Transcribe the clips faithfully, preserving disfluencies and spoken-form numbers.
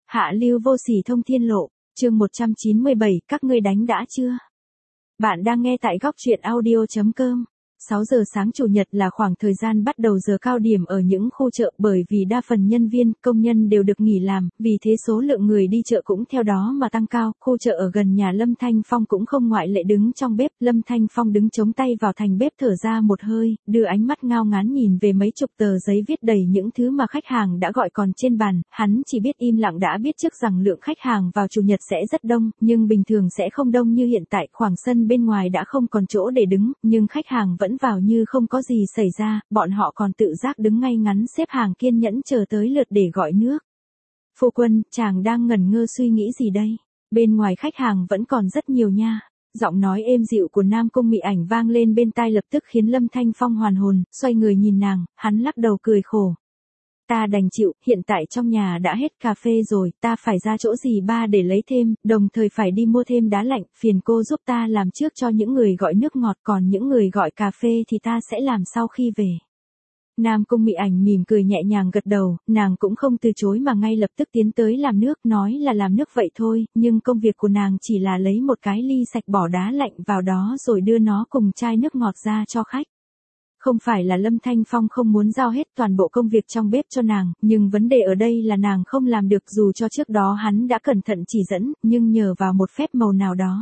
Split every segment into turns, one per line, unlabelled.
Hạ lưu vô sỉ thông thiên lộ, chương một trăm chín mươi bảy, các ngươi đánh đã chưa? Bạn đang nghe tại góc truyện audio chấm com. sáu giờ sáng Chủ nhật là khoảng thời gian bắt đầu giờ cao điểm ở những khu chợ, bởi vì đa phần nhân viên, công nhân đều được nghỉ làm, vì thế số lượng người đi chợ cũng theo đó mà tăng cao. Khu chợ ở gần nhà Lâm Thanh Phong cũng không ngoại lệ. Đứng trong bếp, Lâm Thanh Phong đứng chống tay vào thành bếp thở ra một hơi, đưa ánh mắt ngao ngán nhìn về mấy chục tờ giấy viết đầy những thứ mà khách hàng đã gọi còn trên bàn. Hắn chỉ biết im lặng đã biết trước rằng lượng khách hàng vào Chủ nhật sẽ rất đông, nhưng bình thường sẽ không đông như hiện tại. Khoảng sân bên ngoài đã không còn chỗ để đứng, nhưng khách hàng vẫn vào như không có gì xảy ra, bọn họ còn tự giác đứng ngay ngắn xếp hàng kiên nhẫn chờ tới lượt để gọi nước. Phu quân, chàng đang ngẩn ngơ suy nghĩ gì đây? Bên ngoài khách hàng vẫn còn rất nhiều nha. Giọng nói êm dịu của Nam Cung Mị Ảnh vang lên bên tai lập tức khiến Lâm Thanh Phong hoàn hồn, xoay người nhìn nàng, hắn lắc đầu cười khổ. Ta đành chịu, hiện tại trong nhà đã hết cà phê rồi, ta phải ra chỗ gì ba để lấy thêm, đồng thời phải đi mua thêm đá lạnh, phiền cô giúp ta làm trước cho những người gọi nước ngọt, còn những người gọi cà phê thì ta sẽ làm sau khi về. Nam Cung Mị Ảnh mỉm cười nhẹ nhàng gật đầu, nàng cũng không từ chối mà ngay lập tức tiến tới làm nước, nói là làm nước vậy thôi, nhưng công việc của nàng chỉ là lấy một cái ly sạch bỏ đá lạnh vào đó rồi đưa nó cùng chai nước ngọt ra cho khách. Không phải là Lâm Thanh Phong không muốn giao hết toàn bộ công việc trong bếp cho nàng, nhưng vấn đề ở đây là nàng không làm được, dù cho trước đó hắn đã cẩn thận chỉ dẫn, nhưng nhờ vào một phép màu nào đó,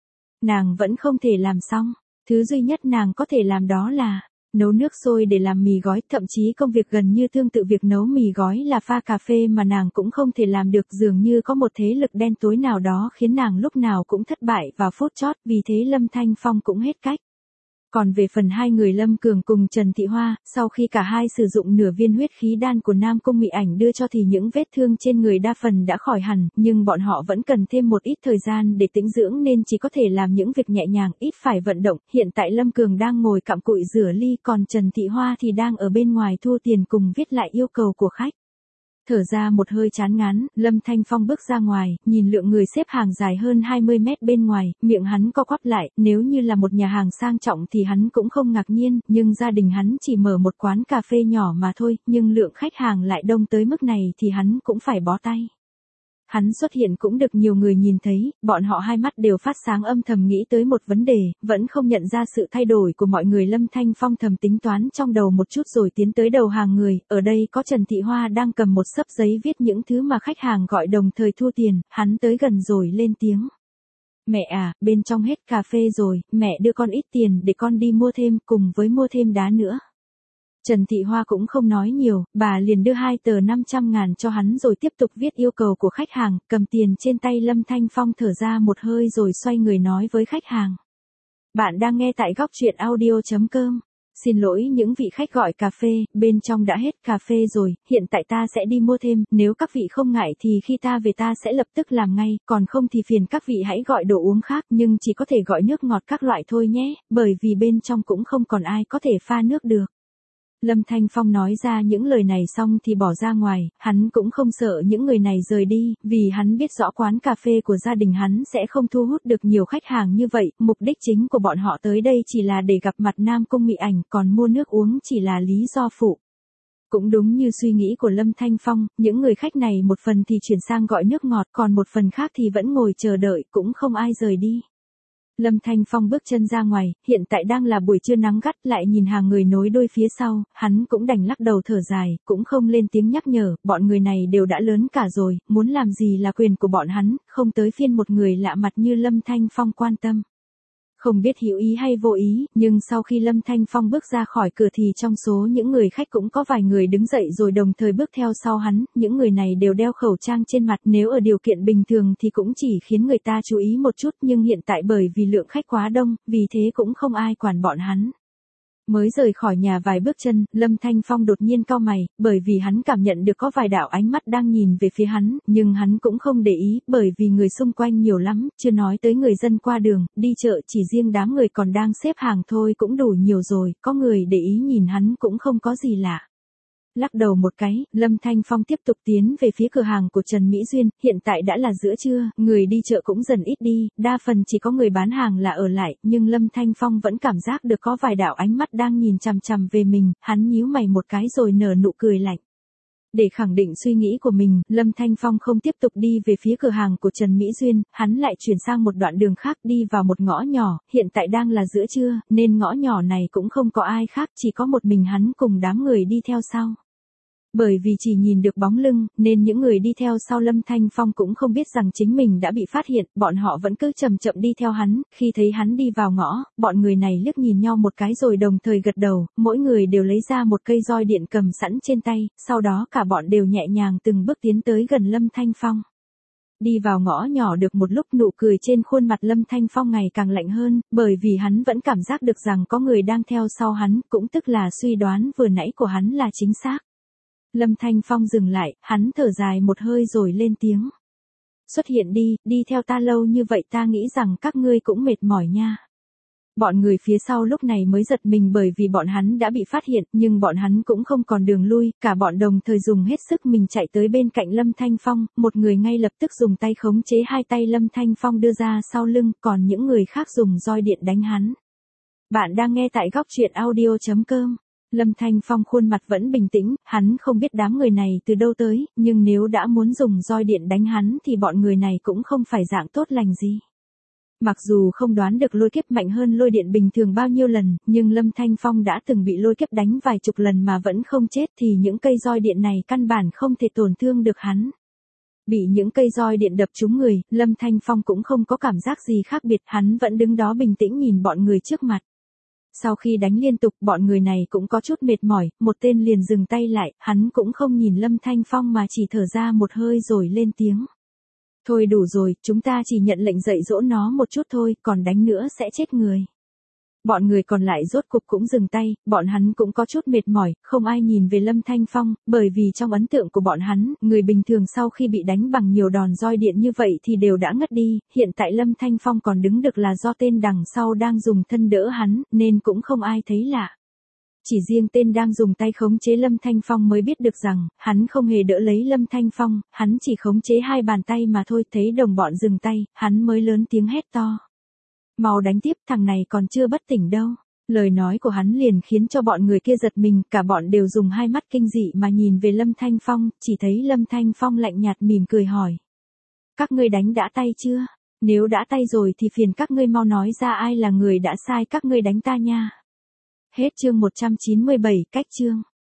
nàng vẫn không thể làm xong. Thứ duy nhất nàng có thể làm đó là nấu nước sôi để làm mì gói, thậm chí công việc gần như tương tự việc nấu mì gói là pha cà phê mà nàng cũng không thể làm được, dường như có một thế lực đen tối nào đó khiến nàng lúc nào cũng thất bại vào phút chót, vì thế Lâm Thanh Phong cũng hết cách. Còn về phần hai người Lâm Cường cùng Trần Thị Hoa, sau khi cả hai sử dụng nửa viên huyết khí đan của Nam Cung Mị Ảnh đưa cho thì những vết thương trên người đa phần đã khỏi hẳn, nhưng bọn họ vẫn cần thêm một ít thời gian để tĩnh dưỡng nên chỉ có thể làm những việc nhẹ nhàng, ít phải vận động. Hiện tại Lâm Cường đang ngồi cặm cụi rửa ly, còn Trần Thị Hoa thì đang ở bên ngoài thu tiền cùng viết lại yêu cầu của khách. Thở ra một hơi chán ngán, Lâm Thanh Phong bước ra ngoài, nhìn lượng người xếp hàng dài hơn hai mươi mét bên ngoài, miệng hắn co quắp lại, nếu như là một nhà hàng sang trọng thì hắn cũng không ngạc nhiên, nhưng gia đình hắn chỉ mở một quán cà phê nhỏ mà thôi, nhưng lượng khách hàng lại đông tới mức này thì hắn cũng phải bó tay. Hắn xuất hiện cũng được nhiều người nhìn thấy, bọn họ hai mắt đều phát sáng âm thầm nghĩ tới một vấn đề, vẫn không nhận ra sự thay đổi của mọi người. Lâm Thanh Phong thầm tính toán trong đầu một chút rồi tiến tới đầu hàng người, ở đây có Trần Thị Hoa đang cầm một xấp giấy viết những thứ mà khách hàng gọi đồng thời thu tiền, hắn tới gần rồi lên tiếng. Mẹ à, bên trong hết cà phê rồi, mẹ đưa con ít tiền để con đi mua thêm, cùng với mua thêm đá nữa. Trần Thị Hoa cũng không nói nhiều, bà liền đưa hai tờ năm trăm ngàn cho hắn rồi tiếp tục viết yêu cầu của khách hàng, cầm tiền trên tay. Lâm Thanh Phong thở ra một hơi rồi xoay người nói với khách hàng. Bạn đang nghe tại góc truyện audio chấm com. Xin lỗi những vị khách gọi cà phê, bên trong đã hết cà phê rồi, hiện tại ta sẽ đi mua thêm, nếu các vị không ngại thì khi ta về ta sẽ lập tức làm ngay, còn không thì phiền các vị hãy gọi đồ uống khác, nhưng chỉ có thể gọi nước ngọt các loại thôi nhé, bởi vì bên trong cũng không còn ai có thể pha nước được. Lâm Thanh Phong nói ra những lời này xong thì bỏ ra ngoài, hắn cũng không sợ những người này rời đi, vì hắn biết rõ quán cà phê của gia đình hắn sẽ không thu hút được nhiều khách hàng như vậy, mục đích chính của bọn họ tới đây chỉ là để gặp mặt Nam Cung Mị Ảnh, còn mua nước uống chỉ là lý do phụ. Cũng đúng như suy nghĩ của Lâm Thanh Phong, những người khách này một phần thì chuyển sang gọi nước ngọt, còn một phần khác thì vẫn ngồi chờ đợi, cũng không ai rời đi. Lâm Thanh Phong bước chân ra ngoài, hiện tại đang là buổi trưa nắng gắt, lại nhìn hàng người nối đuôi phía sau, hắn cũng đành lắc đầu thở dài, cũng không lên tiếng nhắc nhở, bọn người này đều đã lớn cả rồi, muốn làm gì là quyền của bọn hắn, không tới phiên một người lạ mặt như Lâm Thanh Phong quan tâm. Không biết hữu ý hay vô ý, nhưng sau khi Lâm Thanh Phong bước ra khỏi cửa thì trong số những người khách cũng có vài người đứng dậy rồi đồng thời bước theo sau hắn, những người này đều đeo khẩu trang trên mặt, nếu ở điều kiện bình thường thì cũng chỉ khiến người ta chú ý một chút, nhưng hiện tại bởi vì lượng khách quá đông, vì thế cũng không ai quản bọn hắn. Mới rời khỏi nhà vài bước chân, Lâm Thanh Phong đột nhiên cau mày, bởi vì hắn cảm nhận được có vài đạo ánh mắt đang nhìn về phía hắn, nhưng hắn cũng không để ý, bởi vì người xung quanh nhiều lắm, chưa nói tới người dân qua đường, đi chợ chỉ riêng đám người còn đang xếp hàng thôi cũng đủ nhiều rồi, có người để ý nhìn hắn cũng không có gì lạ. Lắc đầu một cái, Lâm Thanh Phong tiếp tục tiến về phía cửa hàng của Trần Mỹ Duyên, hiện tại đã là giữa trưa, người đi chợ cũng dần ít đi, đa phần chỉ có người bán hàng là ở lại, nhưng Lâm Thanh Phong vẫn cảm giác được có vài đạo ánh mắt đang nhìn chằm chằm về mình, hắn nhíu mày một cái rồi nở nụ cười lạnh. Để khẳng định suy nghĩ của mình, Lâm Thanh Phong không tiếp tục đi về phía cửa hàng của Trần Mỹ Duyên, hắn lại chuyển sang một đoạn đường khác đi vào một ngõ nhỏ, hiện tại đang là giữa trưa, nên ngõ nhỏ này cũng không có ai khác, chỉ có một mình hắn cùng đám người đi theo sau. Bởi vì chỉ nhìn được bóng lưng, nên những người đi theo sau Lâm Thanh Phong cũng không biết rằng chính mình đã bị phát hiện, bọn họ vẫn cứ chậm chậm đi theo hắn, khi thấy hắn đi vào ngõ, bọn người này liếc nhìn nhau một cái rồi đồng thời gật đầu, mỗi người đều lấy ra một cây roi điện cầm sẵn trên tay, sau đó cả bọn đều nhẹ nhàng từng bước tiến tới gần Lâm Thanh Phong. Đi vào ngõ nhỏ được một lúc nụ cười trên khuôn mặt Lâm Thanh Phong ngày càng lạnh hơn, bởi vì hắn vẫn cảm giác được rằng có người đang theo sau hắn, cũng tức là suy đoán vừa nãy của hắn là chính xác. Lâm Thanh Phong dừng lại, hắn thở dài một hơi rồi lên tiếng. Xuất hiện đi, đi theo ta lâu như vậy ta nghĩ rằng các ngươi cũng mệt mỏi nha. Bọn người phía sau lúc này mới giật mình bởi vì bọn hắn đã bị phát hiện, nhưng bọn hắn cũng không còn đường lui, cả bọn đồng thời dùng hết sức mình chạy tới bên cạnh Lâm Thanh Phong, một người ngay lập tức dùng tay khống chế hai tay Lâm Thanh Phong đưa ra sau lưng, còn những người khác dùng roi điện đánh hắn. Bạn đang nghe tại góc truyện audio chấm com. Lâm Thanh Phong khuôn mặt vẫn bình tĩnh, hắn không biết đám người này từ đâu tới, nhưng nếu đã muốn dùng roi điện đánh hắn thì bọn người này cũng không phải dạng tốt lành gì. Mặc dù không đoán được lôi kiếp mạnh hơn lôi điện bình thường bao nhiêu lần, nhưng Lâm Thanh Phong đã từng bị lôi kiếp đánh vài chục lần mà vẫn không chết thì những cây roi điện này căn bản không thể tổn thương được hắn. Bị những cây roi điện đập trúng người, Lâm Thanh Phong cũng không có cảm giác gì khác biệt, hắn vẫn đứng đó bình tĩnh nhìn bọn người trước mặt. Sau khi đánh liên tục, bọn người này cũng có chút mệt mỏi, một tên liền dừng tay lại, hắn cũng không nhìn Lâm Thanh Phong mà chỉ thở ra một hơi rồi lên tiếng. Thôi đủ rồi, chúng ta chỉ nhận lệnh dạy dỗ nó một chút thôi, còn đánh nữa sẽ chết người. Bọn người còn lại rốt cục cũng dừng tay, bọn hắn cũng có chút mệt mỏi, không ai nhìn về Lâm Thanh Phong, bởi vì trong ấn tượng của bọn hắn, người bình thường sau khi bị đánh bằng nhiều đòn roi điện như vậy thì đều đã ngất đi, hiện tại Lâm Thanh Phong còn đứng được là do tên đằng sau đang dùng thân đỡ hắn, nên cũng không ai thấy lạ. Chỉ riêng tên đang dùng tay khống chế Lâm Thanh Phong mới biết được rằng, hắn không hề đỡ lấy Lâm Thanh Phong, hắn chỉ khống chế hai bàn tay mà thôi, thấy đồng bọn dừng tay, hắn mới lớn tiếng hét to. Mau đánh tiếp, thằng này còn chưa bất tỉnh đâu. Lời nói của hắn liền khiến cho bọn người kia giật mình, cả bọn đều dùng hai mắt kinh dị mà nhìn về Lâm Thanh Phong, chỉ thấy Lâm Thanh Phong lạnh nhạt mỉm cười hỏi. Các ngươi đánh đã tay chưa? Nếu đã tay rồi thì phiền các ngươi mau nói ra ai là người đã sai các ngươi đánh ta nha. Hết chương một trăm chín mươi bảy, cách chương.